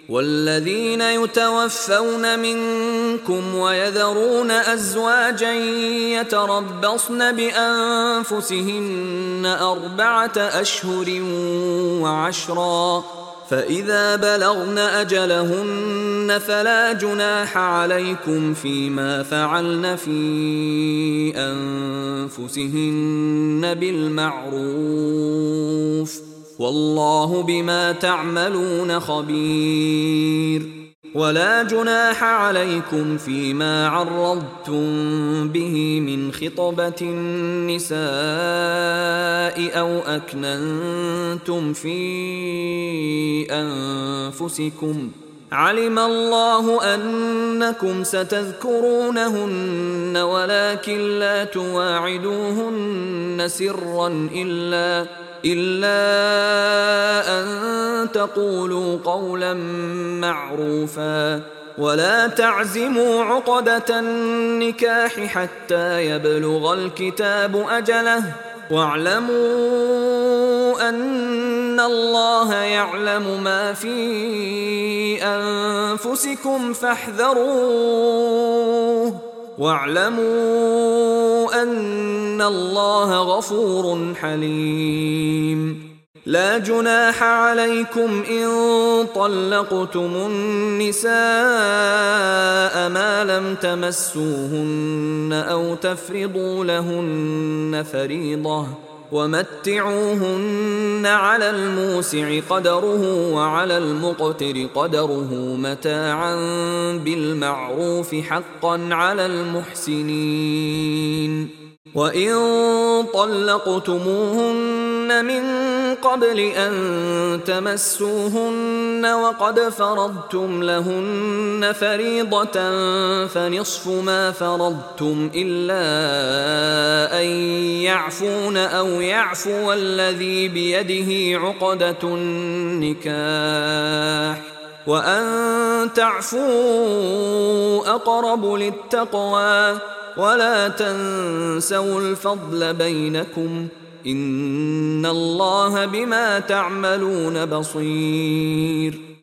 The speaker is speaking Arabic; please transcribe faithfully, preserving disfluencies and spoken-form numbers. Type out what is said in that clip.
والذين يتوفون منكم ويذرون أزواجا يتربصن بأنفسهن أربعة أشهر وعشرا، فإذا بلغن أجلهن فلا جناح عليكم فيما فعلن في أنفسهن بالمعروف، والله بما تعملون خبير. ولا جناح عليكم فيما عرضتم به من خطبة النساء أو أكننتم في أنفسكم، علم الله أنكم ستذكرونهن ولكن لا تواعدوهن سرا إلا إلا أن تقولوا قولا معروفا، ولا تعزموا عقدة النكاح حتى يبلغ الكتاب أجله، واعلموا أن الله يعلم ما في أنفسكم فاحذروه، واعلموا أن الله غفور حليم. لا جناح عليكم إن طلقتم النساء ما لم تمسوهن أو تفرضوا لهن فريضة، ومتعوهن على الموسع قدره وعلى المقتر قدره متاعا بالمعروف حقا على المحسنين. وإن طلقتموهن من قبل أن تمسوهن وقد فرضتم لهن فريضة فنصف ما فرضتم إلا أن يعفون أو يعفو الذي بيده عقدة النكاح، وأن تعفوا أقرب للتقوى، ولا تنسوا الفضل بينكم، إن الله بما تعملون بصير.